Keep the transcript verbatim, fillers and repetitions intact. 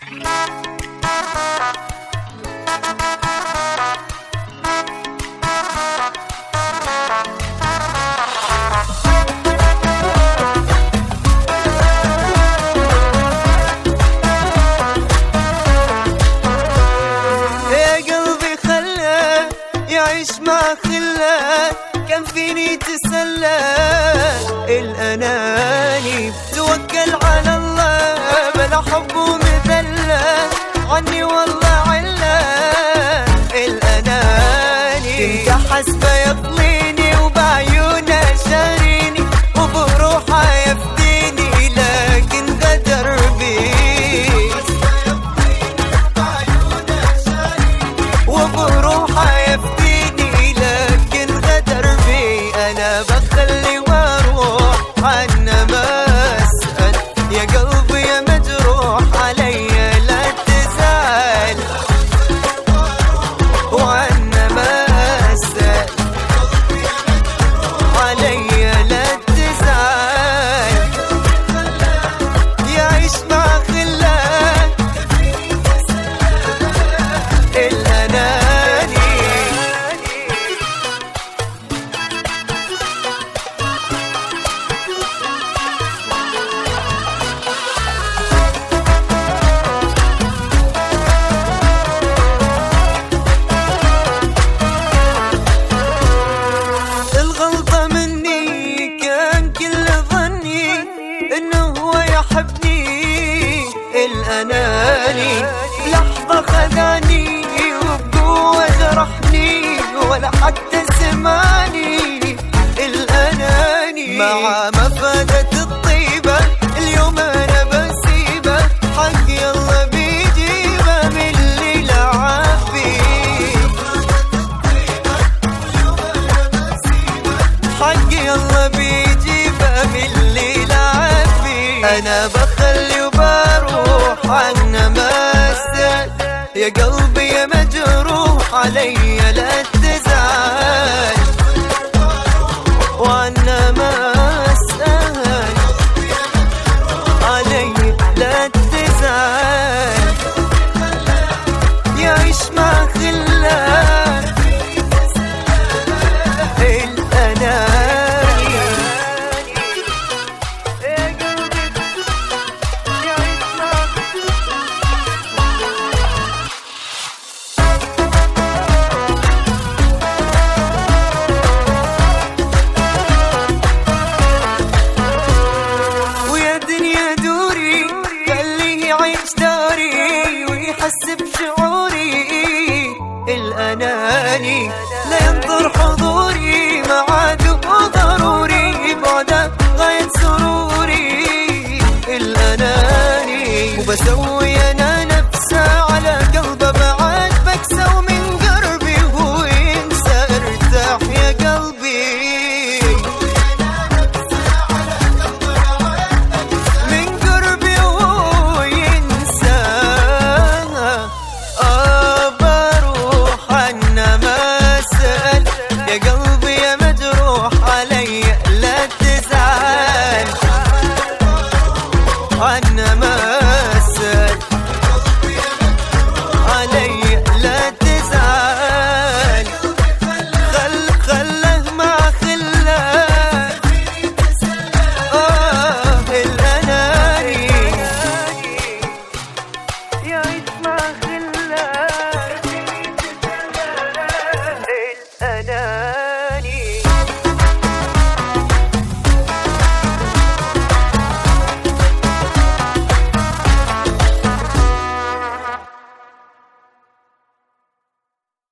يعيش مع خله كان فيني تسلى الأناني توكل على الله بلا حب ومذلة عني والله علة الأناني كنت حسبه يطليني وبعيونه شاريني وبروحه يفديني لكن غدر بي وبروحه يفديني لكن غدر بي أنا بخلي واروح عنه ما أسأل يا قلبي يا مجروح علي لا تزعل وعنه ما أسأل علي لا تزعل يعيش مع خله الأناني الغلطة مني كان كل ظني انه هو يحبني الأناني لحظة خذاني وبقوة جرحني ولا حتى سمعني الأناني مع مفادة الطيبة اليوم أنا بسيبه حقي الله بيجيبه من اللي لعبي حقي الله بيجيبه من اللي لعبي أنا بخلي وبروح عنه ما أسأل يا قلبي يا مجروح علي لا تزعل وعنه ما أسأل علي لا تزعل يعيش مع خله الأناني يا قلبي يعيش مع ويا دنيا دوري خليه يعيش داري ويحس بشعوري الأناني لا ينظر حضوري معاده ضروري بعده غاية سروري الأناني وبسوي أنا نفسه على قلبه بعد بكسى ومن قربي هو ينسى ارتاح يا قلبي من قربي هو ينسى آه بروح عنه ما أسأل يا قلبي يا مجروح علي لا تزعل عنه ما